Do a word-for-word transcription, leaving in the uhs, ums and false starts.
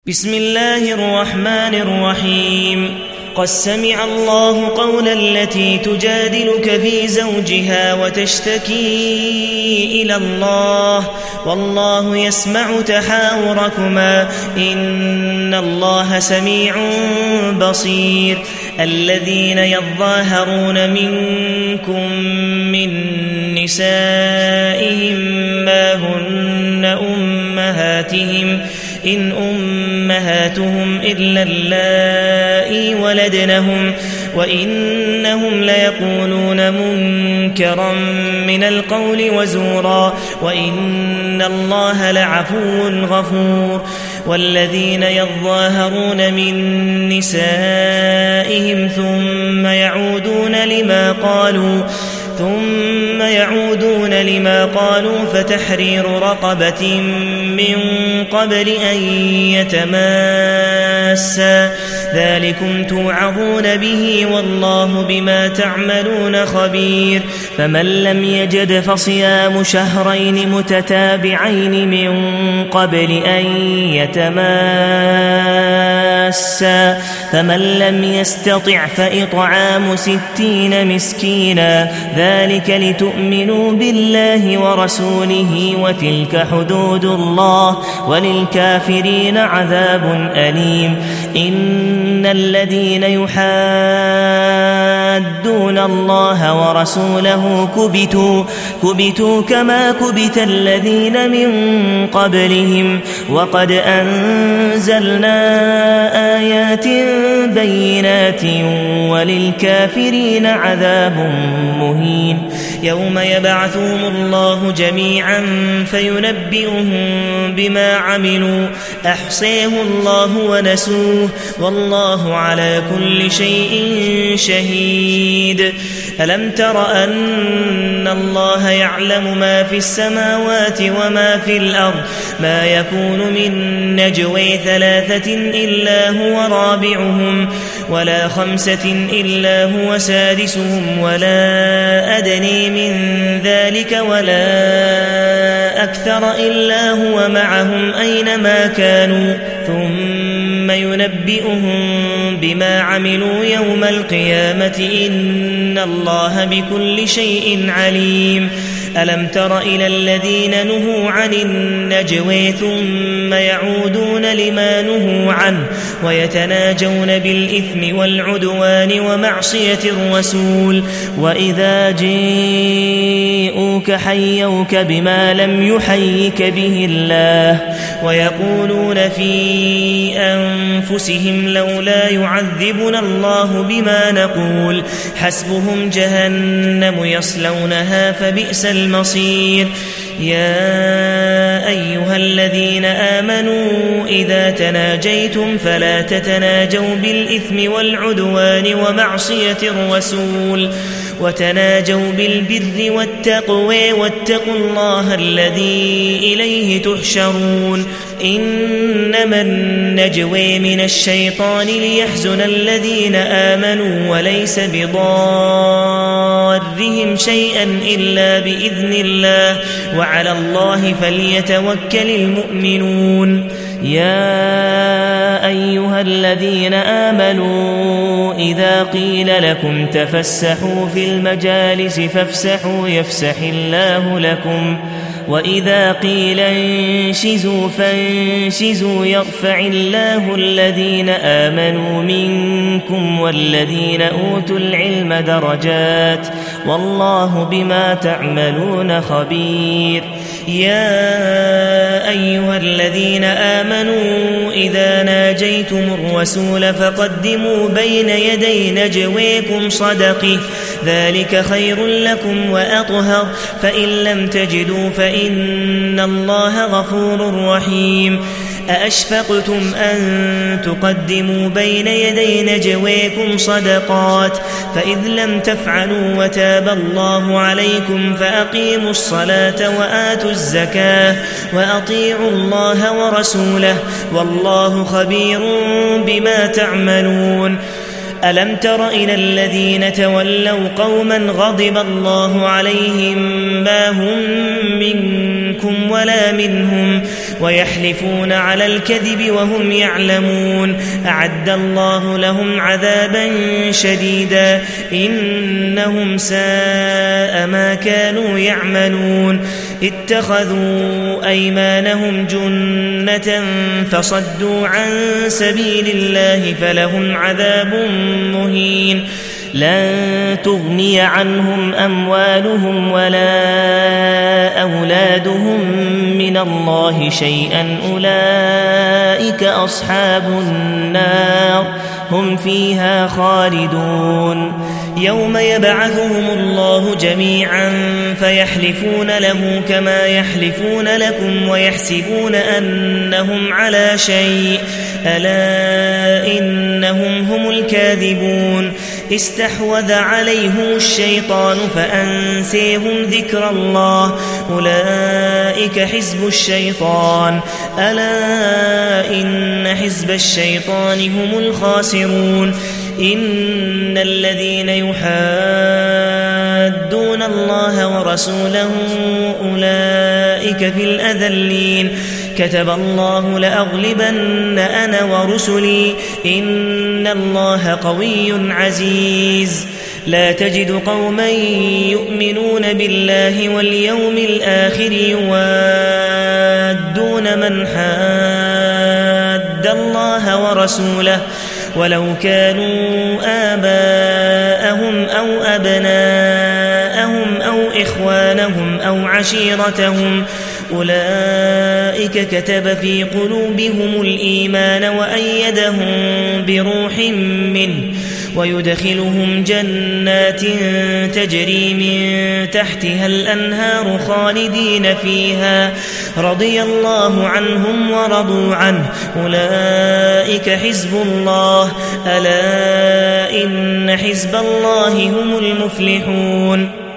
بسم الله الرحمن الرحيم قد سمع الله قول التي تجادلك في زوجها وتشتكي إلى الله والله يسمع تحاوركما إن الله سميع بصير. الذين يظاهرون منكم من نسائهم ما هن أمهاتهم إن أمهاتهم إلا اللائي ولدنهم وإنهم ليقولون منكرا من القول وزورا وإن الله لعفو غفور. والذين يظاهرون من نسائهم ثم يعودون لما قالوا ثم يعودون لما قالوا فتحرير رقبة من قبل أن يتماسا ذلكم توعظون به والله بما تعملون خبير. فمن لم يجد فصيام شهرين متتابعين من قبل أن يتماسا فمن لم يستطع فإطعام ستين مسكينا ذلك لتؤمنوا بالله ورسوله وتلك حدود الله وللكافرين عذاب أليم. إن الذين يحادون الله ورسوله كبتوا, كبتوا كما كبت الذين من قبلهم وقد أنزلنا آيات بينات وللكافرين عذاب مهين. يوم يبعثهم الله جميعا فينبئهم بما عملوا أحصاه الله ونسوه والله على كل شيء شهيد. ألم تر أن الله يعلم ما في السماوات وما في الأرض ما يكون من نجوى ثلاثة إلا هو رابعهم ولا خمسة إلا هو سادسهم ولا أدني من ذلك ولا أكثر إلا هو معهم أينما كانوا ثم ينبئهم بما عملوا يوم القيامة إن الله بكل شيء عليم. ألم تر إلى الذين نهوا عن النجوى ثم يعودون لما نهوا عنه ويتناجون بالإثم والعدوان ومعصية الرسول وإذا جاءوك حيوك بما لم يحيك به الله ويقولون في أنفسهم لولا يعذبنا الله بما نقول حسبهم جهنم يصلونها فبئس المصير. يا أيها الذين آمنوا إذا تناجيتم فلا تتناجوا بالإثم والعدوان ومعصية الرسول وتناجوا بالبر والتقوى واتقوا الله الذي إليه تحشرون. إنما النجوى من الشيطان ليحزن الذين آمنوا وليس بضارهم شيئا إلا بإذن الله وعلى الله فليتوكل المؤمنون. يا أيها الذين آمنوا إذا قيل لكم تفسحوا في المجالس فافسحوا يفسح الله لكم وإذا قيل انشزوا فانشزوا يرفع الله الذين آمنوا منكم والذين أوتوا العلم درجات والله بما تعملون خبير. يا أيها الذين آمنوا إذا ناجيتم الرسول فقدموا بين يدي نجويكم صدقه ذلك خير لكم وأطهر فإن لم تجدوا فإن الله غفور رحيم. أأشفقتم أن تقدموا بين يدي نجويكم صدقات فإذ لم تفعلوا وتاب الله عليكم فأقيموا الصلاة وآتوا الزكاة وأطيعوا الله ورسوله والله خبير بما تعملون. ألم تر إلى الذين تولوا قوما غضب الله عليهم ما هم منكم ولا منهم ويحلفون على الكذب وهم يعلمون أعد الله لهم عذابا شديدا إنهم ساء ما كانوا يعملون اتخذوا أيمانهم جنة فصدوا عن سبيل الله فلهم عذاب مهين لن تغني عنهم أموالهم ولا أولادهم من الله شيئا أولئك أصحاب النار هم فيها خالدون يوم يبعثهم الله جميعا فيحلفون له كما يحلفون لكم ويحسبون أنهم على شيء ألا إنهم هم الكاذبون استحوذ عليهم الشيطان فأنسيهم ذكر الله أولئك حزب الشيطان ألا إن حزب الشيطان هم الخاسرون إن الذين يحادون الله ورسوله أولئك في الأذلين كتب الله لأغلبن أنا ورسلي إن الله قوي عزيز لا تجد قوما يؤمنون بالله واليوم الآخر يوادون من حاد الله ورسوله ولو كانوا آباءهم أو أبناءهم أو إخوانهم أو عشيرتهم أولئك كتب في قلوبهم الإيمان وأيدهم بروح منه ويدخلهم جنات تجري من تحتها الأنهار خالدين فيها رضي الله عنهم ورضوا عنه أولئك حزب الله ألا إن حزب الله هم المفلحون